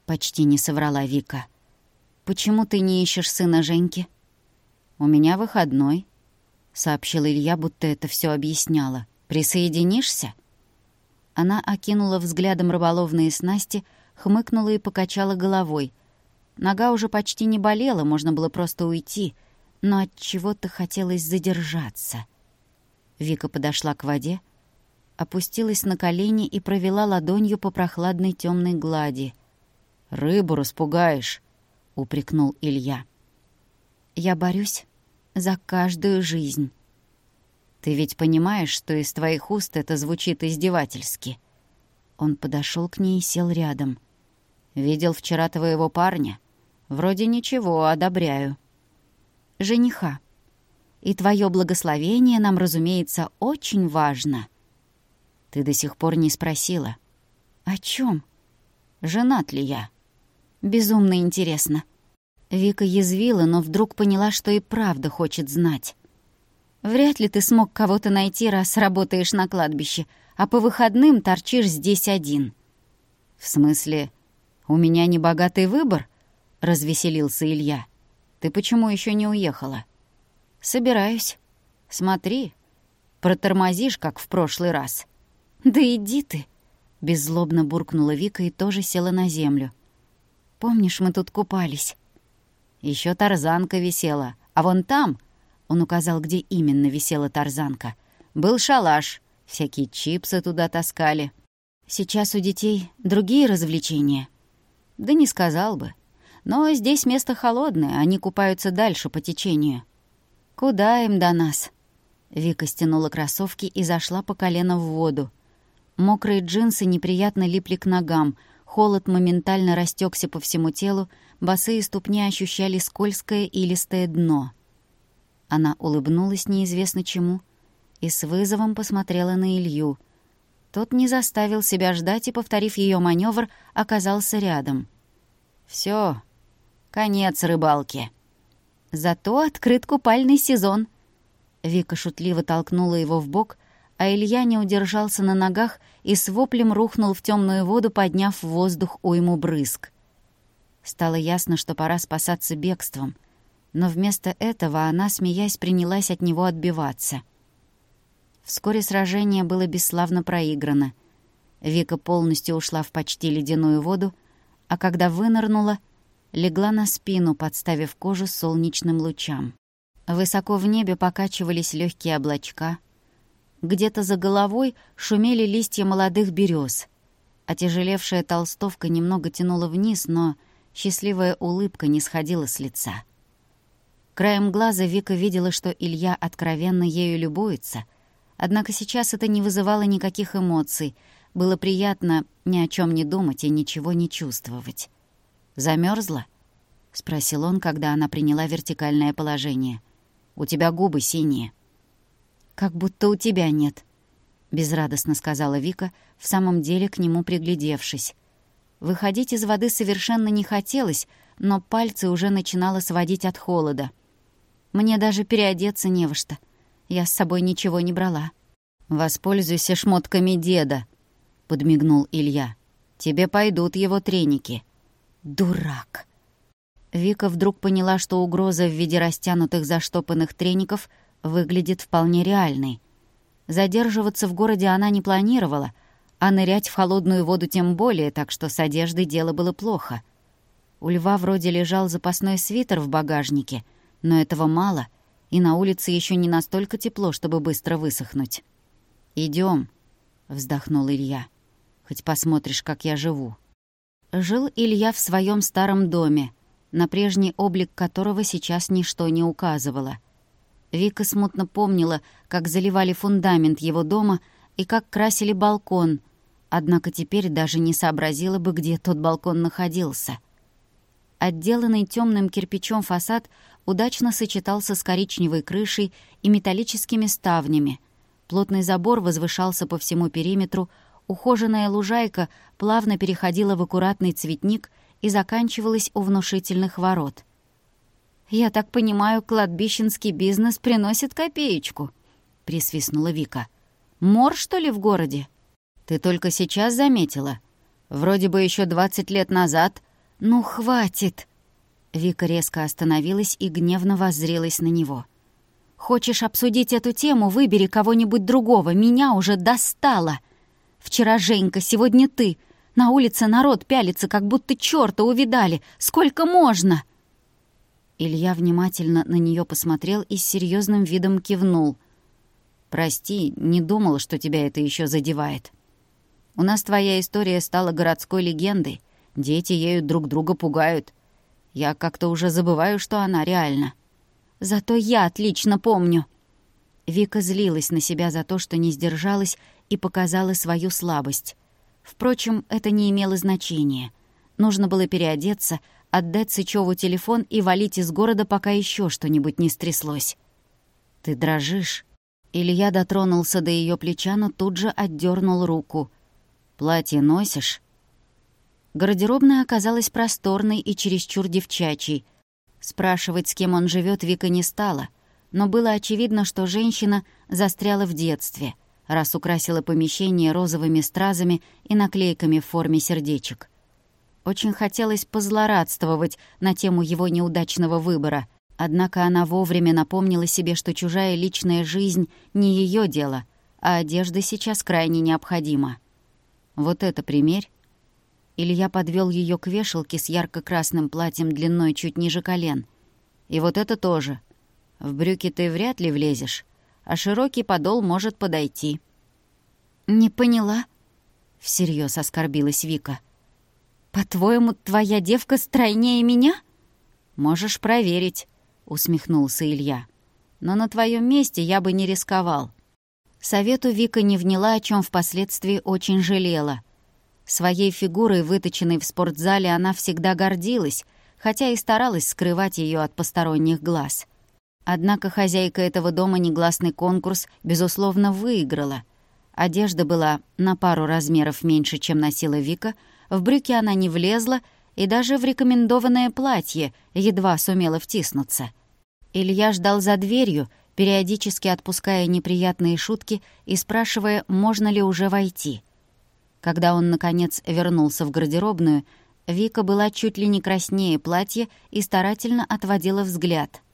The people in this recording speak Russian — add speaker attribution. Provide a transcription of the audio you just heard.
Speaker 1: почти не соврала Вика. «Почему ты не ищешь сына Женьки?» «У меня выходной», — сообщил Илья, будто это все объясняло. «Присоединишься?» Она окинула взглядом рыболовные снасти, хмыкнула и покачала головой. Нога уже почти не болела, можно было просто уйти, но от чего-то хотелось задержаться. Вика подошла к воде, опустилась на колени и провела ладонью по прохладной темной глади. «Рыбу распугаешь», — упрекнул Илья. «Я борюсь за каждую жизнь». «Ты ведь понимаешь, что из твоих уст это звучит издевательски?» Он подошел к ней и сел рядом. «Видел вчера твоего парня? Вроде ничего, одобряю». «Жениха. И твое благословение нам, разумеется, очень важно». «Ты до сих пор не спросила». «О чем? Женат ли я?» «Безумно интересно». Вика язвила, но вдруг поняла, что и правда хочет знать. «Вряд ли ты смог кого-то найти, раз работаешь на кладбище, а по выходным торчишь здесь один». «В смысле, у меня небогатый выбор?» — развеселился Илья. «Ты почему еще не уехала?» «Собираюсь. Смотри, протормозишь, как в прошлый раз». «Да иди ты!» — беззлобно буркнула Вика и тоже села на землю. «Помнишь, мы тут купались?» Еще тарзанка висела, а вон там, он указал, где именно висела тарзанка, был шалаш, всякие чипсы туда таскали. Сейчас у детей другие развлечения. Да не сказал бы. Но здесь место холодное, они купаются дальше по течению. Куда им до нас? Вика стянула кроссовки и зашла по колено в воду. Мокрые джинсы неприятно липли к ногам, холод моментально растекся по всему телу, босые ступни ощущали скользкое и илистое дно. Она улыбнулась неизвестно чему и с вызовом посмотрела на Илью. Тот не заставил себя ждать и, повторив ее маневр, оказался рядом. Все, конец рыбалки. Зато открыт купальный сезон. Вика шутливо толкнула его в бок, а Илья не удержался на ногах и с воплем рухнул в темную воду, подняв в воздух уйму брызг. Стало ясно, что пора спасаться бегством, но вместо этого она, смеясь, принялась от него отбиваться. Вскоре сражение было бесславно проиграно. Вика полностью ушла в почти ледяную воду, а когда вынырнула, легла на спину, подставив кожу солнечным лучам. Высоко в небе покачивались легкие облачка. Где-то за головой шумели листья молодых берез. Отяжелевшая толстовка немного тянула вниз, но счастливая улыбка не сходила с лица. Краем глаза Вика видела, что Илья откровенно ею любуется, однако сейчас это не вызывало никаких эмоций. Было приятно ни о чем не думать и ничего не чувствовать. «Замерзла?» — спросил он, когда она приняла вертикальное положение. «У тебя губы синие». «Как будто у тебя нет», — безрадостно сказала Вика, в самом деле к нему приглядевшись. Выходить из воды совершенно не хотелось, но пальцы уже начинало сводить от холода. «Мне даже переодеться не во что. Я с собой ничего не брала». «Воспользуйся шмотками деда», — подмигнул Илья. «Тебе пойдут его треники». «Дурак!» Вика вдруг поняла, что угроза в виде растянутых заштопанных треников выглядит вполне реальной. Задерживаться в городе она не планировала, а нырять в холодную воду тем более, так что с одеждой дело было плохо. У Льва вроде лежал запасной свитер в багажнике, но этого мало, и на улице еще не настолько тепло, чтобы быстро высохнуть. «Идём», — вздохнул Илья, — «хоть посмотришь, как я живу». Жил Илья в своем старом доме, на прежний облик которого сейчас ничто не указывало. Вика смутно помнила, как заливали фундамент его дома и как красили балкон, однако теперь даже не сообразила бы, где тот балкон находился. Отделанный темным кирпичом фасад удачно сочетался с коричневой крышей и металлическими ставнями. Плотный забор возвышался по всему периметру, ухоженная лужайка плавно переходила в аккуратный цветник и заканчивалась у внушительных ворот. «Я так понимаю, кладбищенский бизнес приносит копеечку», — присвистнула Вика. «Мор, что ли, в городе?» «Ты только сейчас заметила? Вроде бы еще 20 лет назад «Ну, хватит!» Вика резко остановилась и гневно воззрелась на него. «Хочешь обсудить эту тему, выбери кого-нибудь другого. Меня уже достало. Вчера Женька, сегодня ты. На улице народ пялится, как будто чёрта увидали. Сколько можно?» Илья внимательно на неё посмотрел и с серьёзным видом кивнул. «Прости, не думал, что тебя это ещё задевает. У нас твоя история стала городской легендой. Дети ею друг друга пугают. Я как-то уже забываю, что она реальна. Зато я отлично помню». Вика злилась на себя за то, что не сдержалась и показала свою слабость. Впрочем, это не имело значения. Нужно было переодеться, отдать Сычеву телефон и валить из города, пока еще что-нибудь не стряслось. «Ты дрожишь?» Илья дотронулся до ее плеча, но тут же отдернул руку. «Платье носишь?» Гардеробная оказалась просторной и чересчур девчачьей. Спрашивать, с кем он живет, Вика не стала, но было очевидно, что женщина застряла в детстве, раз украсила помещение розовыми стразами и наклейками в форме сердечек. Очень хотелось позлорадствовать на тему его неудачного выбора, однако она вовремя напомнила себе, что чужая личная жизнь не ее дело, а одежда сейчас крайне необходима. «Вот это примерь». Илья подвел ее к вешалке с ярко-красным платьем длиной чуть ниже колен. «И вот это тоже. В брюки ты вряд ли влезешь, а широкий подол может подойти». «Не поняла?» — всерьез оскорбилась Вика. «По-твоему, твоя девка стройнее меня?» «Можешь проверить», — усмехнулся Илья. «Но на твоем месте я бы не рисковал». Совету Вика не вняла, о чем впоследствии очень жалела. Своей фигурой, выточенной в спортзале, она всегда гордилась, хотя и старалась скрывать ее от посторонних глаз. Однако хозяйка этого дома негласный конкурс, безусловно, выиграла. Одежда была на пару размеров меньше, чем носила Вика, в брюки она не влезла и даже в рекомендованное платье едва сумела втиснуться. Илья ждал за дверью, периодически отпуская неприятные шутки и спрашивая, можно ли уже войти. Когда он, наконец, вернулся в гардеробную, Вика была чуть ли не краснее платья и старательно отводила взгляд.